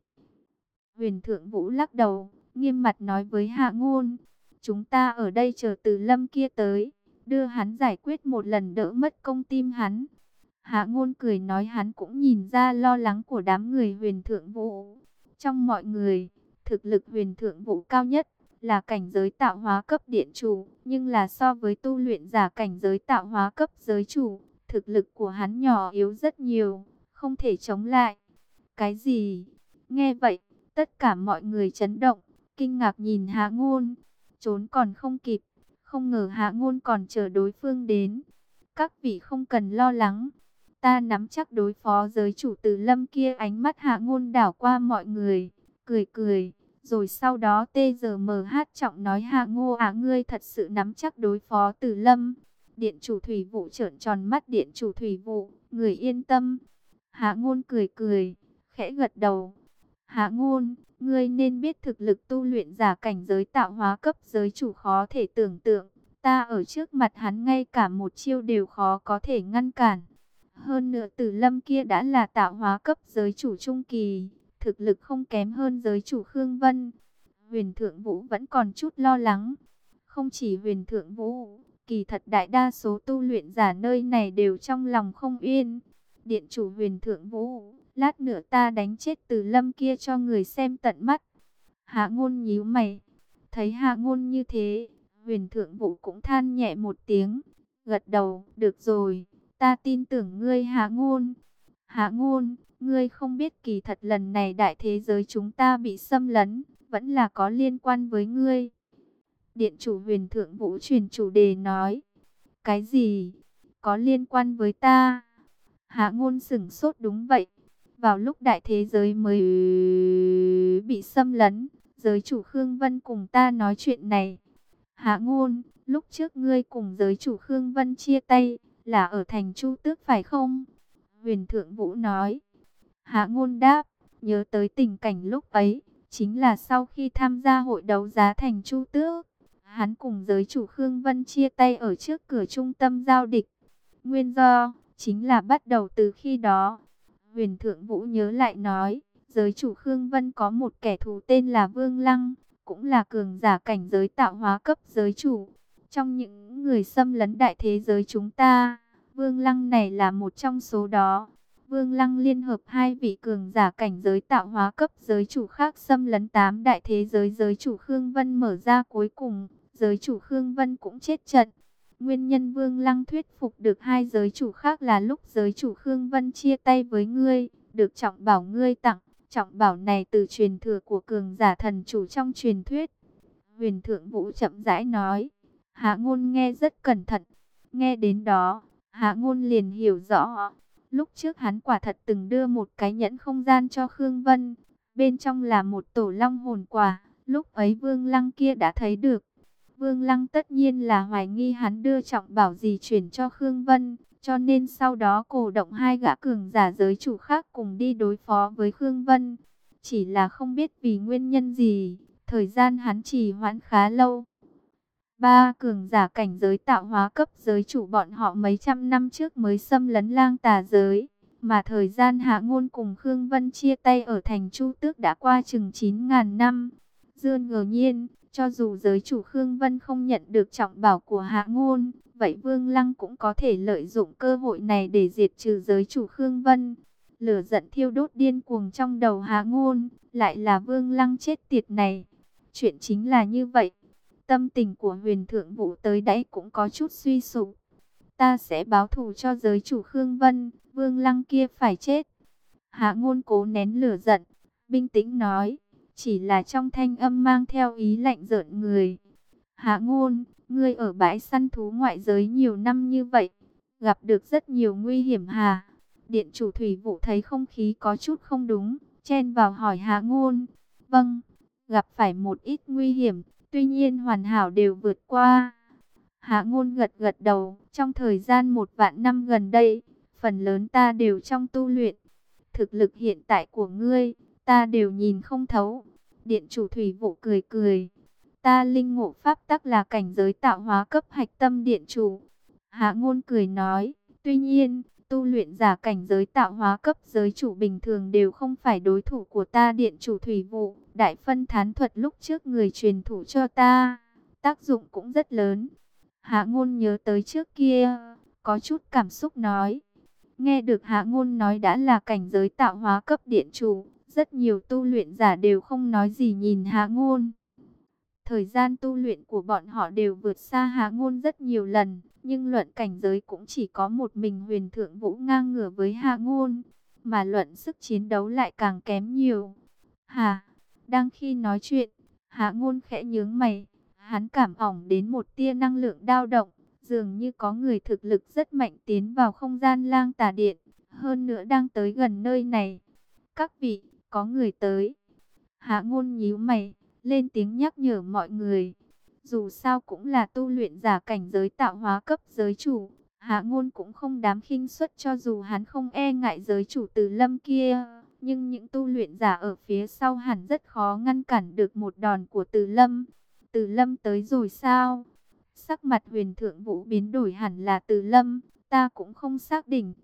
Huyền Thượng Vũ lắc đầu, nghiêm mặt nói với Hạ Ngôn. Chúng ta ở đây chờ Từ Lâm kia tới, đưa hắn giải quyết một lần đỡ mất công tim hắn. Hạ Ngôn cười nói hắn cũng nhìn ra lo lắng của đám người Huyền Thượng Vũ. Trong mọi người, thực lực Huyền Thượng Vũ cao nhất là cảnh giới tạo hóa cấp điện chủ, nhưng là so với tu luyện giả cảnh giới tạo hóa cấp giới chủ, thực lực của hắn nhỏ yếu rất nhiều, không thể chống lại. Cái gì? Nghe vậy, tất cả mọi người chấn động, kinh ngạc nhìn Hạ Ngôn, trốn còn không kịp, không ngờ Hạ Ngôn còn chờ đối phương đến. Các vị không cần lo lắng, ta nắm chắc đối phó giới chủ Từ Lâm kia. Ánh mắt Hạ Ngôn đảo qua mọi người, cười cười, rồi sau đó TGMH trọng nói Hạ Ngô ngươi thật sự nắm chắc đối phó Từ Lâm. Điện chủ Thủy Vụ trợn tròn mắt. Điện chủ Thủy Vụ, người yên tâm. Hạ Ngôn cười cười, khẽ gật đầu. Hạ Ngôn, ngươi nên biết thực lực tu luyện giả cảnh giới tạo hóa cấp giới chủ khó thể tưởng tượng. Ta ở trước mặt hắn ngay cả một chiêu đều khó có thể ngăn cản. Hơn nữa Từ Lâm kia đã là tạo hóa cấp giới chủ trung kỳ, thực lực không kém hơn giới chủ Khương Vân. Huyền Thượng Vũ vẫn còn chút lo lắng. Không chỉ Huyền Thượng Vũ, kỳ thật đại đa số tu luyện giả nơi này đều trong lòng không yên. Điện chủ Huyền Thượng Vũ, lát nữa ta đánh chết Từ Lâm kia cho người xem tận mắt. Hạ Ngôn nhíu mày, thấy Hạ Ngôn như thế, Huyền Thượng Vũ cũng than nhẹ một tiếng, gật đầu, được rồi, ta tin tưởng ngươi Hạ Ngôn. Hạ Ngôn, ngươi không biết kỳ thật lần này đại thế giới chúng ta bị xâm lấn, vẫn là có liên quan với ngươi. Điện chủ Huyền Thượng Vũ truyền chủ đề nói, cái gì? Có liên quan với ta? Hạ Ngôn sửng sốt, đúng vậy. Vào lúc đại thế giới mới bị xâm lấn, giới chủ Khương Vân cùng ta nói chuyện này. Hạ Ngôn, lúc trước ngươi cùng giới chủ Khương Vân chia tay, là ở thành Chu Tước phải không? Huyền Thượng Vũ nói. Hạ Ngôn đáp, nhớ tới tình cảnh lúc ấy, chính là sau khi tham gia hội đấu giá thành Chu Tước. Hắn cùng giới chủ Khương Vân chia tay ở trước cửa trung tâm giao dịch. Nguyên do, chính là bắt đầu từ khi đó. Huyền Thượng Vũ nhớ lại nói, giới chủ Khương Vân có một kẻ thù tên là Vương Lăng, cũng là cường giả cảnh giới tạo hóa cấp giới chủ. Trong những người xâm lấn đại thế giới chúng ta, Vương Lăng này là một trong số đó. Vương Lăng liên hợp hai vị cường giả cảnh giới tạo hóa cấp giới chủ khác xâm lấn 8 đại thế giới, giới chủ Khương Vân mở ra cuối cùng, giới chủ Khương Vân cũng chết trận. Nguyên nhân Vương Lăng thuyết phục được hai giới chủ khác là lúc giới chủ Khương Vân chia tay với ngươi, được trọng bảo ngươi tặng. Trọng bảo này từ truyền thừa của cường giả thần chủ trong truyền thuyết. Huyền Thượng Vũ chậm rãi nói. Hạ Ngôn nghe rất cẩn thận. Nghe đến đó, Hạ Ngôn liền hiểu rõ. Lúc trước hắn quả thật từng đưa một cái nhẫn không gian cho Khương Vân. Bên trong là một tổ long hồn quả. Lúc ấy Vương Lăng kia đã thấy được. Vương Lăng tất nhiên là hoài nghi hắn đưa trọng bảo gì chuyển cho Khương Vân, cho nên sau đó cổ động hai gã cường giả giới chủ khác cùng đi đối phó với Khương Vân. Chỉ là không biết vì nguyên nhân gì, thời gian hắn trì hoãn khá lâu. Ba cường giả cảnh giới tạo hóa cấp giới chủ bọn họ mấy trăm năm trước mới xâm lấn Lang Tà giới, mà thời gian Hạ Ngôn cùng Khương Vân chia tay ở thành Chu Tước đã qua chừng 9.000 năm. Dương ngờ nhiên, cho dù giới chủ Khương Vân không nhận được trọng bảo của Hạ Ngôn, vậy Vương Lăng cũng có thể lợi dụng cơ hội này để diệt trừ giới chủ Khương Vân. Lửa giận thiêu đốt điên cuồng trong đầu Hạ Ngôn, lại là Vương Lăng chết tiệt này. Chuyện chính là như vậy. Tâm tình của Huyền Thượng Vũ tới đáy cũng có chút suy sụp. Ta sẽ báo thù cho giới chủ Khương Vân, Vương Lăng kia phải chết. Hạ Ngôn cố nén lửa giận, bình tĩnh nói, chỉ là trong thanh âm mang theo ý lạnh rợn người. Hạ Ngôn, ngươi ở bãi săn thú ngoại giới nhiều năm như vậy, gặp được rất nhiều nguy hiểm hà? Điện chủ Thủy Vũ thấy không khí có chút không đúng, chen vào hỏi Hạ Ngôn. Vâng, gặp phải một ít nguy hiểm, tuy nhiên hoàn hảo đều vượt qua. Hạ Ngôn gật gật đầu, trong thời gian 1.000 năm gần đây, phần lớn ta đều trong tu luyện. Thực lực hiện tại của ngươi, ta đều nhìn không thấu. Điện chủ Thủy Vũ cười cười. Ta linh ngộ pháp tắc là cảnh giới tạo hóa cấp hạch tâm điện chủ. Hạ Ngôn cười nói, tuy nhiên, tu luyện giả cảnh giới tạo hóa cấp giới chủ bình thường đều không phải đối thủ của ta. Điện chủ Thủy Vũ, đại phân thán thuật lúc trước người truyền thủ cho ta, tác dụng cũng rất lớn. Hạ Ngôn nhớ tới trước kia, có chút cảm xúc nói. Nghe được Hạ Ngôn nói đã là cảnh giới tạo hóa cấp điện chủ, rất nhiều tu luyện giả đều không nói gì nhìn Hạ Ngôn. Thời gian tu luyện của bọn họ đều vượt xa Hạ Ngôn rất nhiều lần, nhưng luận cảnh giới cũng chỉ có một mình Huyền Thượng Vũ ngang ngửa với Hạ Ngôn, mà luận sức chiến đấu lại càng kém nhiều. Đang khi nói chuyện, Hạ Ngôn khẽ nhướng mày, hắn cảm ỏng đến một tia năng lượng dao động, dường như có người thực lực rất mạnh tiến vào không gian Lang Tà Điện, hơn nữa đang tới gần nơi này. Các vị, có người tới. Hạ Ngôn nhíu mày, lên tiếng nhắc nhở mọi người. Dù sao cũng là tu luyện giả cảnh giới tạo hóa cấp giới chủ, Hạ Ngôn cũng không dám khinh suất, cho dù hắn không e ngại giới chủ Từ Lâm kia, nhưng những tu luyện giả ở phía sau hẳn rất khó ngăn cản được một đòn của Từ Lâm. Từ Lâm tới rồi sao? Sắc mặt Huyền Thượng Vũ biến đổi, hẳn là Từ Lâm, ta cũng không xác định.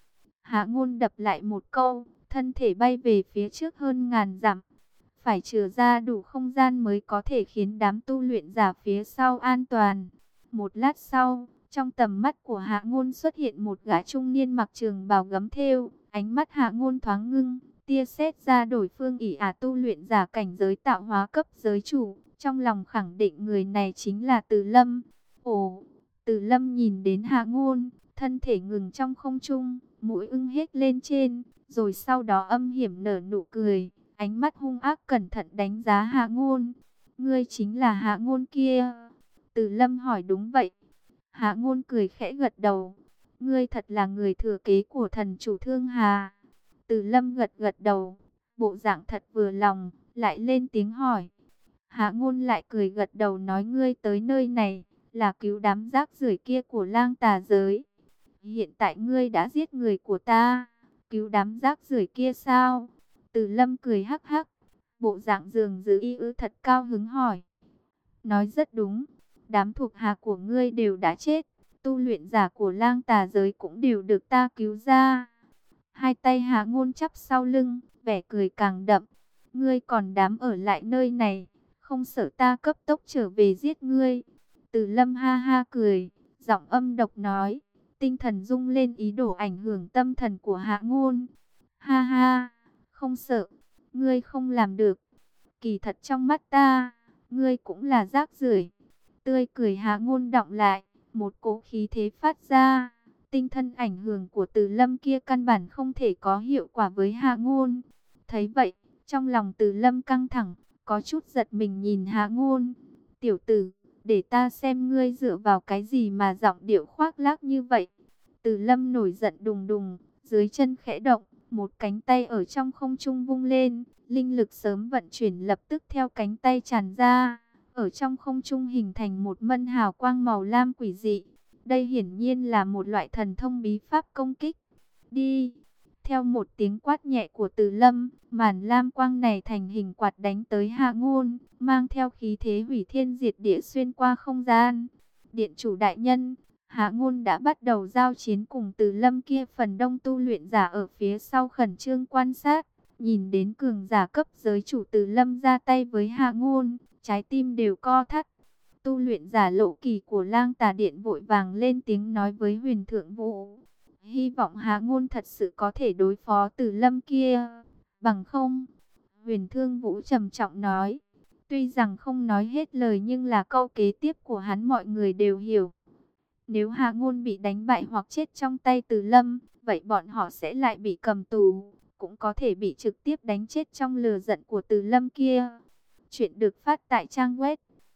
Hạ Ngôn đập lại một câu, thân thể bay về phía trước hơn ngàn dặm. Phải chừa ra đủ không gian mới có thể khiến đám tu luyện giả phía sau an toàn. Một lát sau, trong tầm mắt của Hạ Ngôn xuất hiện một gã trung niên mặc trường bào gấm thêu. Ánh mắt Hạ Ngôn thoáng ngưng, tia sét ra đổi phương ỷ ả tu luyện giả cảnh giới tạo hóa cấp giới chủ. Trong lòng khẳng định người này chính là Từ Lâm. Ồ, Từ Lâm nhìn đến Hạ Ngôn, thân thể ngừng trong không trung, mũi ưng hết lên trên, rồi sau đó âm hiểm nở nụ cười, ánh mắt hung ác cẩn thận đánh giá Hạ Ngôn. Ngươi chính là Hạ Ngôn kia? Từ Lâm hỏi. Đúng vậy. Hạ Ngôn cười khẽ gật đầu. Ngươi thật là người thừa kế của thần chủ Thương Hà. Từ Lâm gật gật đầu, bộ dạng thật vừa lòng, lại lên tiếng hỏi. Hạ Ngôn lại cười gật đầu nói ngươi tới nơi này là cứu đám rác rưởi kia của Lang Tà giới. Hiện tại ngươi đã giết người của ta, cứu đám rác rưởi kia sao? Từ Lâm cười hắc hắc, bộ dạng dường như y ư thật cao hứng hỏi. Nói rất đúng, đám thuộc hạ của ngươi đều đã chết, tu luyện giả của Lang Tà giới cũng đều được ta cứu ra. Hai tay Hạ Ngôn chắp sau lưng, vẻ cười càng đậm. Ngươi còn dám ở lại nơi này, không sợ ta cấp tốc trở về giết ngươi? Từ Lâm ha ha cười, giọng âm độc nói, tinh thần rung lên ý đồ ảnh hưởng tâm thần của Hạ Ngôn. Ha ha, không sợ, ngươi không làm được. Kỳ thật trong mắt ta, ngươi cũng là rác rưởi. Tươi cười Hạ Ngôn đọng lại, một cỗ khí thế phát ra. Tinh thần ảnh hưởng của Từ Lâm kia căn bản không thể có hiệu quả với Hạ Ngôn. Thấy vậy, trong lòng Từ Lâm căng thẳng, có chút giật mình nhìn Hạ Ngôn. Tiểu tử, để ta xem ngươi dựa vào cái gì mà giọng điệu khoác lác như vậy. Từ Lâm nổi giận đùng đùng, dưới chân khẽ động, một cánh tay ở trong không trung vung lên, linh lực sớm vận chuyển lập tức theo cánh tay tràn ra, ở trong không trung hình thành một mân hào quang màu lam quỷ dị. Đây hiển nhiên là một loại thần thông bí pháp công kích. Đi! Theo một tiếng quát nhẹ của Từ Lâm, màn lam quang này thành hình quạt đánh tới Hạ Ngôn, mang theo khí thế hủy thiên diệt địa xuyên qua không gian. Điện chủ đại nhân, Hạ Ngôn đã bắt đầu giao chiến cùng Từ Lâm kia. Phần đông tu luyện giả ở phía sau khẩn trương quan sát, nhìn đến cường giả cấp giới chủ Từ Lâm ra tay với Hạ Ngôn, trái tim đều co thắt. Tu luyện giả Lộ Kỳ của Lang Tà Điện vội vàng lên tiếng nói với Huyền Thượng Vũ, hy vọng Hạ Ngôn thật sự có thể đối phó Từ Lâm kia, bằng không. Huyền Thương Vũ trầm trọng nói, tuy rằng không nói hết lời nhưng là câu kế tiếp của hắn mọi người đều hiểu. Nếu Hạ Ngôn bị đánh bại hoặc chết trong tay Từ Lâm, vậy bọn họ sẽ lại bị cầm tù, cũng có thể bị trực tiếp đánh chết trong lửa giận của Từ Lâm kia. Chuyện được phát tại trang web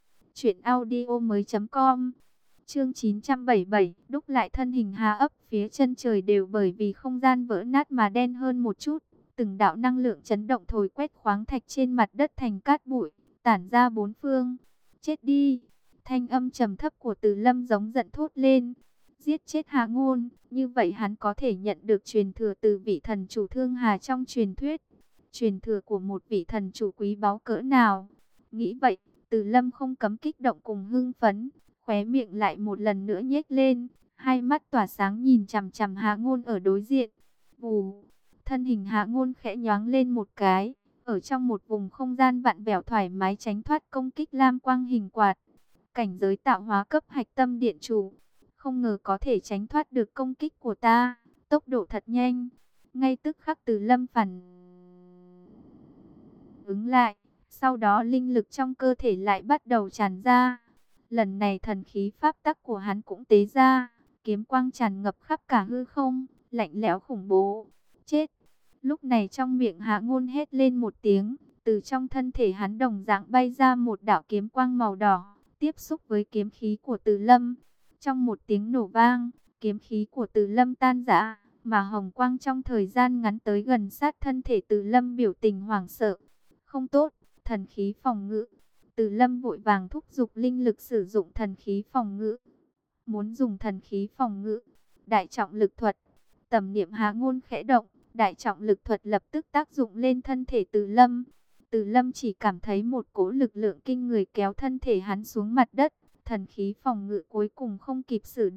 truyệnaudiomoi.com. Chương 977, đúc lại thân hình Hà ấp phía chân trời đều bởi vì không gian vỡ nát mà đen hơn một chút. Từng đạo năng lượng chấn động thổi quét khoáng thạch trên mặt đất thành cát bụi, tản ra bốn phương. Chết đi! Thanh âm trầm thấp của Từ Lâm giống giận thốt lên. Giết chết Hạ Ngôn, như vậy hắn có thể nhận được truyền thừa từ vị thần chủ Thương Hà trong truyền thuyết. Truyền thừa của một vị thần chủ quý báu cỡ nào? Nghĩ vậy, Từ Lâm không cấm kích động cùng hưng phấn, khóe miệng lại một lần nữa nhếch lên, hai mắt tỏa sáng nhìn chằm chằm Hạ Ngôn ở đối diện. Vù, thân hình Hạ Ngôn khẽ nhoáng lên một cái, ở trong một vùng không gian vặn vẹo thoải mái tránh thoát công kích lam quang hình quạt. Cảnh giới tạo hóa cấp hạch tâm điện chủ, không ngờ có thể tránh thoát được công kích của ta, tốc độ thật nhanh. Ngay tức khắc Từ Lâm phản ứng lại, sau đó linh lực trong cơ thể lại bắt đầu tràn ra. Lần này thần khí pháp tắc của hắn cũng tế ra, kiếm quang tràn ngập khắp cả hư không, lạnh lẽo khủng bố. Chết! Lúc này trong miệng Hạ Ngôn hét lên một tiếng, từ trong thân thể hắn đồng dạng bay ra một đạo kiếm quang màu đỏ, tiếp xúc với kiếm khí của Từ Lâm. Trong một tiếng nổ vang, kiếm khí của Từ Lâm tan rã, mà hồng quang trong thời gian ngắn tới gần sát thân thể Từ Lâm, biểu tình hoảng sợ. Không tốt, thần khí phòng ngự. Từ Lâm vội vàng thúc giục linh lực sử dụng thần khí phòng ngự. Muốn dùng thần khí phòng ngự, đại trọng lực thuật. Tầm niệm Hạ Ngôn khẽ động, đại trọng lực thuật lập tức tác dụng lên thân thể Từ Lâm. Từ Lâm chỉ cảm thấy một cỗ lực lượng kinh người kéo thân thể hắn xuống mặt đất. Thần khí phòng ngự cuối cùng không kịp sử dụng,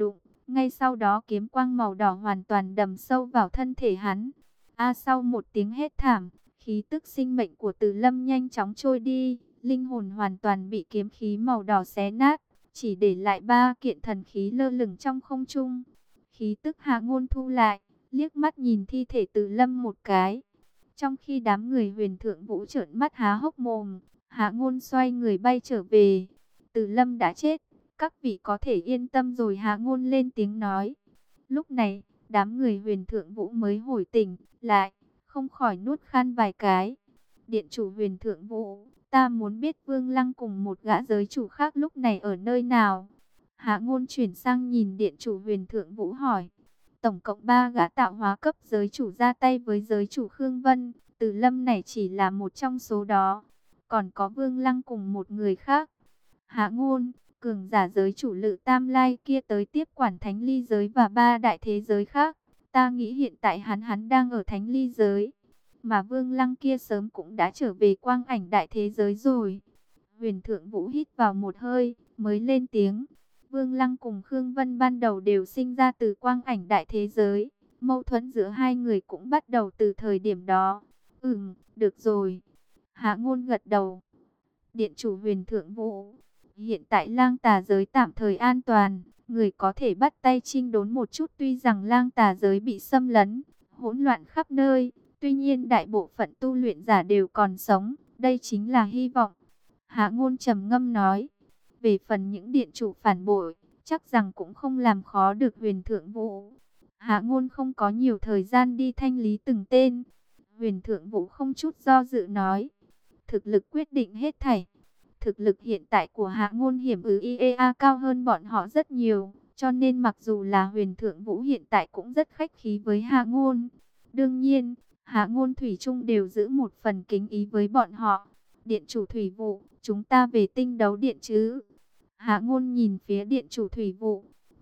Ngay sau đó kiếm quang màu đỏ hoàn toàn đầm sâu vào thân thể hắn. Sau một tiếng hét thảm, khí tức sinh mệnh của Từ Lâm nhanh chóng trôi đi, linh hồn hoàn toàn bị kiếm khí màu đỏ xé nát, chỉ để lại 3 kiện thần khí lơ lửng trong không trung. Khí tức Hạ Ngôn thu lại, liếc mắt nhìn thi thể Từ Lâm một cái. Trong khi đám người Huyền Thượng Vũ trợn mắt há hốc mồm, Hạ Ngôn xoay người bay trở về. Từ Lâm đã chết, các vị có thể yên tâm rồi, Hạ Ngôn lên tiếng nói. Lúc này, đám người Huyền Thượng Vũ mới hồi tỉnh lại, không khỏi nuốt khan vài cái. Điện chủ Huyền Thượng Vũ, ta muốn biết Vương Lăng cùng một gã giới chủ khác lúc này ở nơi nào. Hạ Ngôn chuyển sang nhìn điện chủ Huyền Thượng Vũ hỏi. Tổng cộng 3 gã tạo hóa cấp giới chủ ra tay với giới chủ Khương Vân. Từ Lâm này chỉ là một trong số đó. Còn có Vương Lăng cùng một người khác. Hạ Ngôn, cường giả giới chủ Lự Tam Lai kia tới tiếp quản Thánh Ly giới và 3 đại thế giới khác. Ta nghĩ hiện tại hắn đang ở Thánh Ly giới. Mà Vương Lăng kia sớm cũng đã trở về Quang Ảnh đại thế giới rồi. Huyền Thượng Vũ hít vào một hơi, mới lên tiếng. Vương Lăng cùng Khương Vân ban đầu đều sinh ra từ Quang Ảnh đại thế giới. Mâu thuẫn giữa hai người cũng bắt đầu từ thời điểm đó. Được rồi. Hạ Ngôn gật đầu. Điện chủ Huyền Thượng Vũ, hiện tại Lang Tà giới tạm thời an toàn, người có thể bắt tay chinh đốn một chút. Tuy rằng Lang Tà giới bị xâm lấn, hỗn loạn khắp nơi, tuy nhiên đại bộ phận tu luyện giả đều còn sống, đây chính là hy vọng. Hạ Ngôn trầm ngâm nói. Về phần những điện chủ phản bội, chắc rằng cũng không làm khó được Huyền Thượng Vũ. Hạ Ngôn không có nhiều thời gian đi thanh lý từng tên. Huyền Thượng Vũ không chút do dự nói. Thực lực quyết định hết thảy. Thực lực hiện tại của Hạ Ngôn hiểm IEA cao hơn bọn họ rất nhiều. Cho nên mặc dù là Huyền Thượng Vũ hiện tại cũng rất khách khí với Hạ Ngôn. Đương nhiên, Hạ Ngôn thủy chung đều giữ một phần kính ý với bọn họ. Điện chủ Thủy Vụ, chúng ta về Tinh Đấu Điện chứ? Hạ Ngôn nhìn phía điện chủ Thủy Vụ.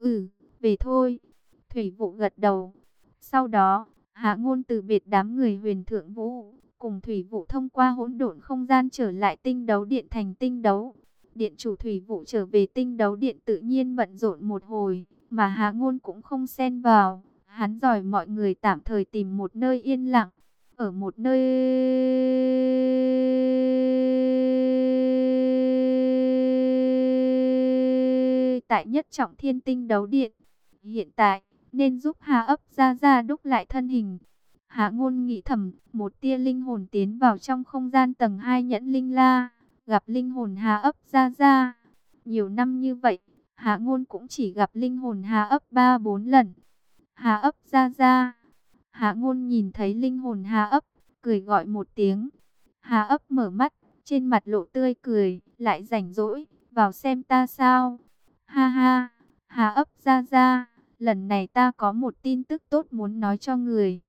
Về thôi. Thủy Vụ gật đầu. Sau đó, Hạ Ngôn từ biệt đám người Huyền Thượng Vũ, cùng Thủy Vụ thông qua hỗn độn không gian trở lại Tinh Đấu Điện thành Tinh Đấu. Điện chủ Thủy Vụ trở về Tinh Đấu Điện tự nhiên bận rộn một hồi, mà Hạ Ngôn cũng không xen vào. Hắn dòi mọi người tạm thời tìm một nơi yên lặng, ở một nơi tại Nhất Trọng Thiên Tinh Đấu Điện. Hiện tại, nên giúp Hà Ấp ra đúc lại thân hình. Hạ Ngôn nghĩ thầm, một tia linh hồn tiến vào trong không gian tầng 2 nhẫn linh la, gặp linh hồn Hà Ấp ra. Nhiều năm như vậy, Hạ Ngôn cũng chỉ gặp linh hồn Hà Ấp 3-4 lần. Hà Ấp ra. Hạ Ngôn nhìn thấy linh hồn Hà Ấp, cười gọi một tiếng. Hà Ấp mở mắt, trên mặt lộ tươi cười, lại rảnh rỗi, vào xem ta sao? Ha ha, Hà Ấp ra, lần này ta có một tin tức tốt muốn nói cho người.